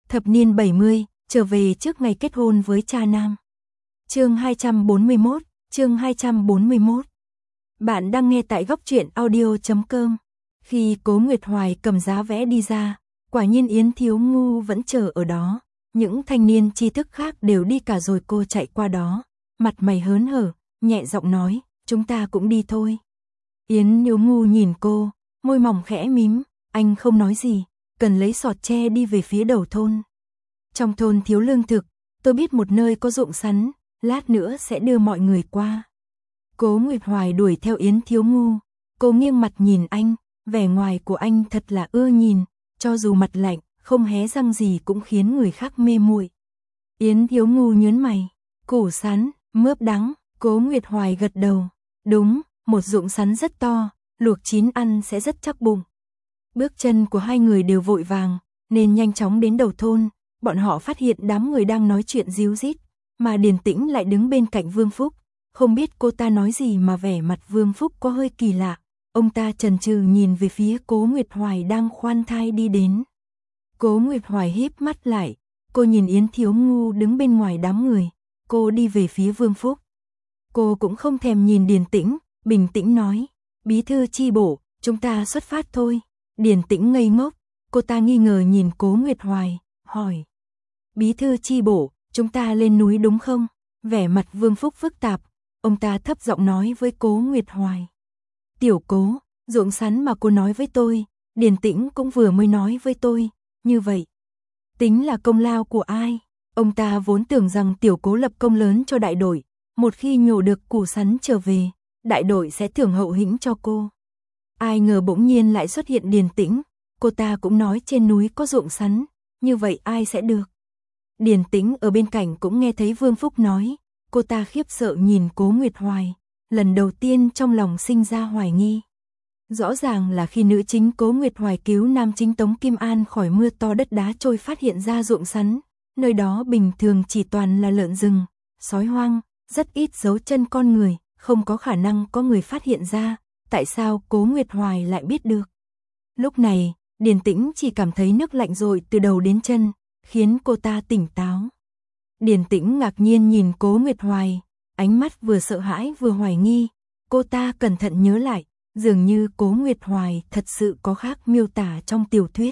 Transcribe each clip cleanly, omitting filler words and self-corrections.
Thập niên 70, trở về trước ngày kết hôn với cha nam. Chương 241, chương 241. Bạn đang nghe tại góc truyện audio.com. Khi Cố Nguyệt Hoài cầm giá vẽ đi ra, quả nhiên Yến Thiếu Ngu vẫn chờ ở đó. Những thanh niên tri thức khác đều đi cả rồi, cô chạy qua đó, mặt mày hớn hở, nhẹ giọng nói, chúng ta cũng đi thôi. Yến Thiếu Ngu nhìn cô, môi mỏng khẽ mím, anh không nói gì, cần lấy sọt tre đi về phía đầu thôn. Trong thôn thiếu lương thực, tôi biết một nơi có ruộng sắn, lát nữa sẽ đưa mọi người qua. Cố Nguyệt Hoài đuổi theo Yến Thiếu Ngu, cô nghiêng mặt nhìn anh, vẻ ngoài của anh thật là ưa nhìn, cho dù mặt lạnh, không hé răng gì cũng khiến người khác mê muội. Yến Thiếu Ngu nhớn mày, củ sắn, mướp đắng, Cố Nguyệt Hoài gật đầu, đúng, một ruộng sắn rất to, luộc chín ăn sẽ rất chắc bụng. Bước chân của hai người đều vội vàng, nên nhanh chóng đến đầu thôn, bọn họ phát hiện đám người đang nói chuyện ríu rít, mà Điền Tĩnh lại đứng bên cạnh Vương Phúc, không biết cô ta nói gì mà vẻ mặt Vương Phúc có hơi kỳ lạ, ông ta chần chừ nhìn về phía Cố Nguyệt Hoài đang khoan thai đi đến. Cố Nguyệt Hoài híp mắt lại, cô nhìn Yến Thiếu Ngu đứng bên ngoài đám người, cô đi về phía Vương Phúc. Cô cũng không thèm nhìn Điền Tĩnh, bình tĩnh nói, bí thư chi bộ, chúng ta xuất phát thôi. Điền Tĩnh ngây ngốc, cô ta nghi ngờ nhìn Cố Nguyệt Hoài, hỏi. Bí thư chi bộ, chúng ta lên núi đúng không? Vẻ mặt Vương Phúc phức tạp, ông ta thấp giọng nói với Cố Nguyệt Hoài. Tiểu Cố, ruộng sắn mà cô nói với tôi, Điền Tĩnh cũng vừa mới nói với tôi, như vậy. Tính là công lao của ai? Ông ta vốn tưởng rằng Tiểu Cố lập công lớn cho đại đội, một khi nhổ được củ sắn trở về, đại đội sẽ thưởng hậu hĩnh cho cô. Ai ngờ bỗng nhiên lại xuất hiện Điền Tĩnh, cô ta cũng nói trên núi có ruộng sắn, như vậy ai sẽ được? Điền Tĩnh ở bên cạnh cũng nghe thấy Vương Phúc nói, cô ta khiếp sợ nhìn Cố Nguyệt Hoài, lần đầu tiên trong lòng sinh ra hoài nghi. Rõ ràng là khi nữ chính Cố Nguyệt Hoài cứu nam chính Tống Kim An khỏi mưa to đất đá trôi phát hiện ra ruộng sắn, nơi đó bình thường chỉ toàn là lợn rừng, sói hoang, rất ít dấu chân con người, không có khả năng có người phát hiện ra, tại sao Cố Nguyệt Hoài lại biết được. Lúc này, Điền Tĩnh chỉ cảm thấy nước lạnh dội từ đầu đến chân, khiến cô ta tỉnh táo. Điền Tĩnh ngạc nhiên nhìn Cố Nguyệt Hoài, ánh mắt vừa sợ hãi vừa hoài nghi, cô ta cẩn thận nhớ lại, dường như Cố Nguyệt Hoài thật sự có khác miêu tả trong tiểu thuyết.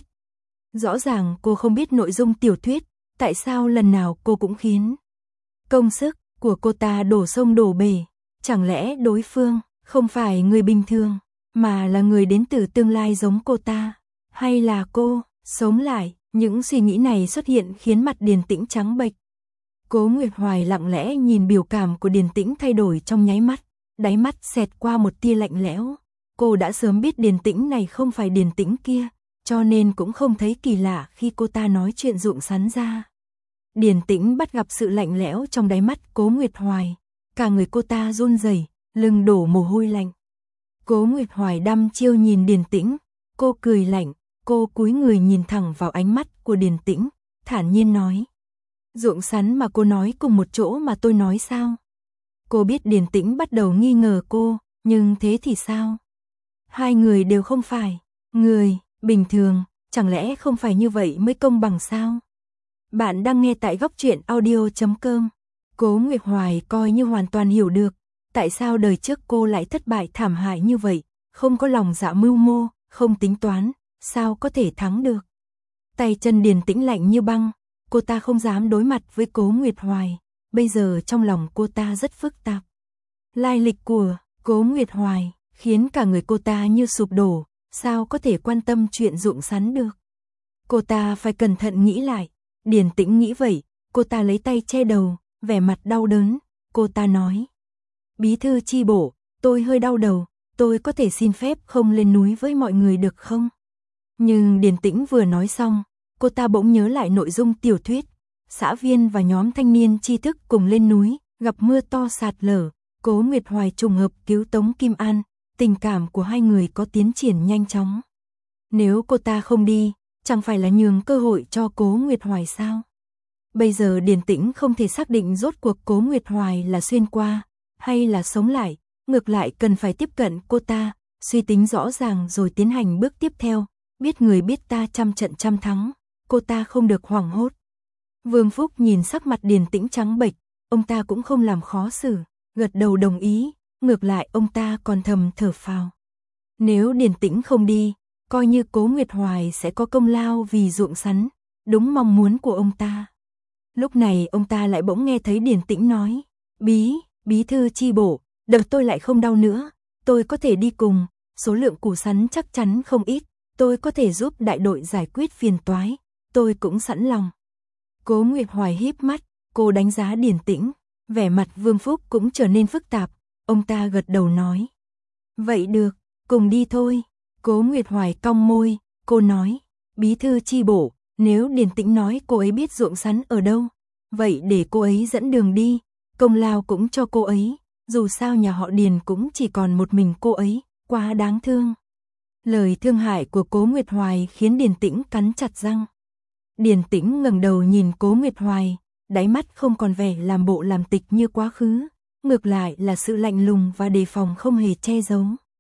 Rõ ràng cô không biết nội dung tiểu thuyết, tại sao lần nào cô cũng khiến công sức của cô ta đổ sông đổ bể, chẳng lẽ đối phương không phải người bình thường, mà là người đến từ tương lai giống cô ta, hay là cô sống lại? Những suy nghĩ này xuất hiện khiến mặt Điền Tĩnh trắng bệch. Cố Nguyệt Hoài lặng lẽ nhìn biểu cảm của Điền Tĩnh thay đổi trong nháy mắt, đáy mắt xẹt qua một tia lạnh lẽo. Cô đã sớm biết Điền Tĩnh này không phải Điền Tĩnh kia, cho nên cũng không thấy kỳ lạ khi cô ta nói chuyện ruộng sắn ra. Điền Tĩnh bắt gặp sự lạnh lẽo trong đáy mắt Cố Nguyệt Hoài, cả người cô ta run rẩy, lưng đổ mồ hôi lạnh. Cố Nguyệt Hoài đăm chiêu nhìn Điền Tĩnh, cô cười lạnh, cô cúi người nhìn thẳng vào ánh mắt của Điền Tĩnh, thản nhiên nói. Ruộng sắn mà cô nói cùng một chỗ mà tôi nói sao? Cô biết Điền Tĩnh bắt đầu nghi ngờ cô, nhưng thế thì sao? Hai người đều không phải người bình thường, chẳng lẽ không phải như vậy mới công bằng sao? Bạn đang nghe tại góc truyện audio.com. Cố Nguyệt Hoài coi như hoàn toàn hiểu được, tại sao đời trước cô lại thất bại thảm hại như vậy, không có lòng dạ mưu mô, không tính toán, sao có thể thắng được. Tay chân Điền Tĩnh lạnh như băng, cô ta không dám đối mặt với Cố Nguyệt Hoài, bây giờ trong lòng cô ta rất phức tạp. Lai lịch của Cố Nguyệt Hoài khiến cả người cô ta như sụp đổ, sao có thể quan tâm chuyện ruộng sắn được. Cô ta phải cẩn thận nghĩ lại, Điền Tĩnh nghĩ vậy, cô ta lấy tay che đầu, vẻ mặt đau đớn, cô ta nói. Bí thư chi bộ, tôi hơi đau đầu, tôi có thể xin phép không lên núi với mọi người được không? Nhưng Điền Tĩnh vừa nói xong, cô ta bỗng nhớ lại nội dung tiểu thuyết, xã viên và nhóm thanh niên tri thức cùng lên núi, gặp mưa to sạt lở, Cố Nguyệt Hoài trùng hợp cứu Tống Kim An, tình cảm của hai người có tiến triển nhanh chóng. Nếu cô ta không đi, chẳng phải là nhường cơ hội cho Cố Nguyệt Hoài sao? Bây giờ Điền Tĩnh không thể xác định rốt cuộc Cố Nguyệt Hoài là xuyên qua, hay là sống lại, ngược lại cần phải tiếp cận cô ta, suy tính rõ ràng rồi tiến hành bước tiếp theo, biết người biết ta trăm trận trăm thắng, cô ta không được hoảng hốt. Vương Phúc nhìn sắc mặt Điền Tĩnh trắng bệch, ông ta cũng không làm khó xử, gật đầu đồng ý, ngược lại ông ta còn thầm thở phào. Nếu Điền Tĩnh không đi, coi như Cố Nguyệt Hoài sẽ có công lao vì ruộng sắn, đúng mong muốn của ông ta. Lúc này ông ta lại bỗng nghe thấy Điền Tĩnh nói, bí thư chi bộ, đầu tôi lại không đau nữa, tôi có thể đi cùng, số lượng củ sắn chắc chắn không ít, tôi có thể giúp đại đội giải quyết phiền toái, tôi cũng sẵn lòng. Cố Nguyệt Hoài híp mắt, cô đánh giá Điền Tĩnh, vẻ mặt Vương Phúc cũng trở nên phức tạp, ông ta gật đầu nói. Vậy được, cùng đi thôi. Cố Nguyệt Hoài cong môi, cô nói, bí thư chi bộ, nếu Điền Tĩnh nói cô ấy biết ruộng sắn ở đâu, vậy để cô ấy dẫn đường đi, công lao cũng cho cô ấy, dù sao nhà họ Điền cũng chỉ còn một mình cô ấy, quá đáng thương. Lời thương hại của Cố Nguyệt Hoài khiến Điền Tĩnh cắn chặt răng. Điền Tĩnh ngẩng đầu nhìn Cố Nguyệt Hoài, đáy mắt không còn vẻ làm bộ làm tịch như quá khứ, ngược lại là sự lạnh lùng và đề phòng không hề che giấu.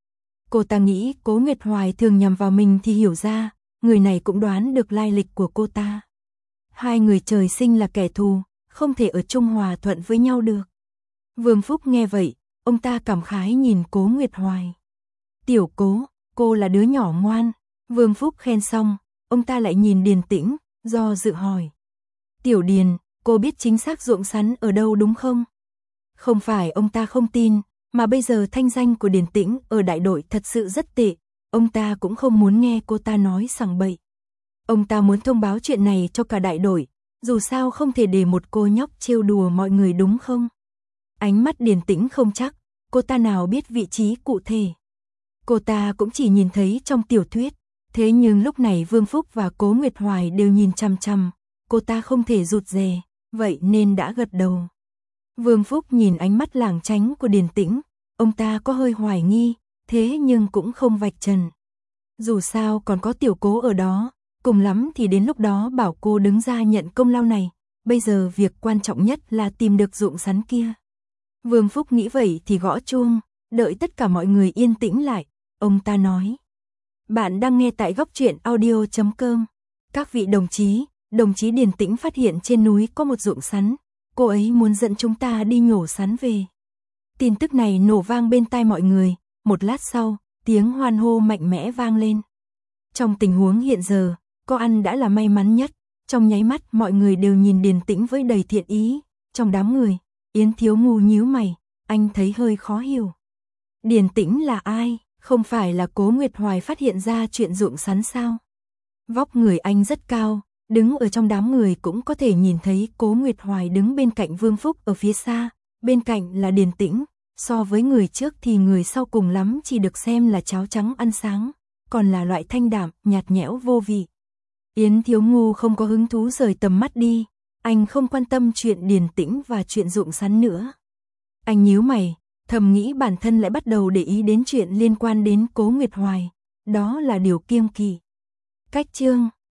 Cô ta nghĩ Cố Nguyệt Hoài thường nhằm vào mình thì hiểu ra, người này cũng đoán được lai lịch của cô ta. Hai người trời sinh là kẻ thù, không thể ở chung hòa thuận với nhau được. Vương Phúc nghe vậy, ông ta cảm khái nhìn Cố Nguyệt Hoài. Tiểu Cố, cô là đứa nhỏ ngoan. Vương Phúc khen xong, ông ta lại nhìn Điền Tĩnh, do dự hỏi. Tiểu Điền, cô biết chính xác ruộng sắn ở đâu đúng không? Không phải ông ta không tin, mà bây giờ thanh danh của Điền Tĩnh ở đại đội thật sự rất tệ, ông ta cũng không muốn nghe cô ta nói sằng bậy. Ông ta muốn thông báo chuyện này cho cả đại đội, dù sao không thể để một cô nhóc trêu đùa mọi người đúng không? Ánh mắt Điền Tĩnh không chắc, cô ta nào biết vị trí cụ thể. Cô ta cũng chỉ nhìn thấy trong tiểu thuyết, thế nhưng lúc này Vương Phúc và Cố Nguyệt Hoài đều nhìn chằm chằm, cô ta không thể rụt rè, vậy nên đã gật đầu. Vương Phúc nhìn ánh mắt lảng tránh của Điền Tĩnh, ông ta có hơi hoài nghi, thế nhưng cũng không vạch trần. Dù sao còn có Tiểu Cố ở đó, cùng lắm thì đến lúc đó bảo cô đứng ra nhận công lao này, bây giờ việc quan trọng nhất là tìm được ruộng sắn kia. Vương Phúc nghĩ vậy thì gõ chuông, đợi tất cả mọi người yên tĩnh lại, ông ta nói. Bạn đang nghe tại góc truyện audio.com. Các vị đồng chí Điền Tĩnh phát hiện trên núi có một ruộng sắn, cô ấy muốn dẫn chúng ta đi nhổ sắn về. Tin tức này nổ vang bên tai mọi người, một lát sau, tiếng hoan hô mạnh mẽ vang lên. Trong tình huống hiện giờ, có ăn đã là may mắn nhất, trong nháy mắt mọi người đều nhìn Điền Tĩnh với đầy thiện ý, trong đám người, Yến Thiếu Ngu nhíu mày, anh thấy hơi khó hiểu. Điền Tĩnh là ai? Không phải là Cố Nguyệt Hoài phát hiện ra chuyện ruộng sắn sao? Vóc người anh rất cao, đứng ở trong đám người cũng có thể nhìn thấy Cố Nguyệt Hoài đứng bên cạnh Vương Phúc ở phía xa, bên cạnh là Điền Tĩnh, so với người trước thì người sau cùng lắm chỉ được xem là cháo trắng ăn sáng, còn là loại thanh đạm, nhạt nhẽo vô vị. Yến Thiếu Ngu không có hứng thú rời tầm mắt đi, anh không quan tâm chuyện Điền Tĩnh và chuyện ruộng sắn nữa. Anh nhíu mày, thầm nghĩ bản thân lại bắt đầu để ý đến chuyện liên quan đến Cố Nguyệt Hoài, đó là điều kiêng kỵ. Cách chương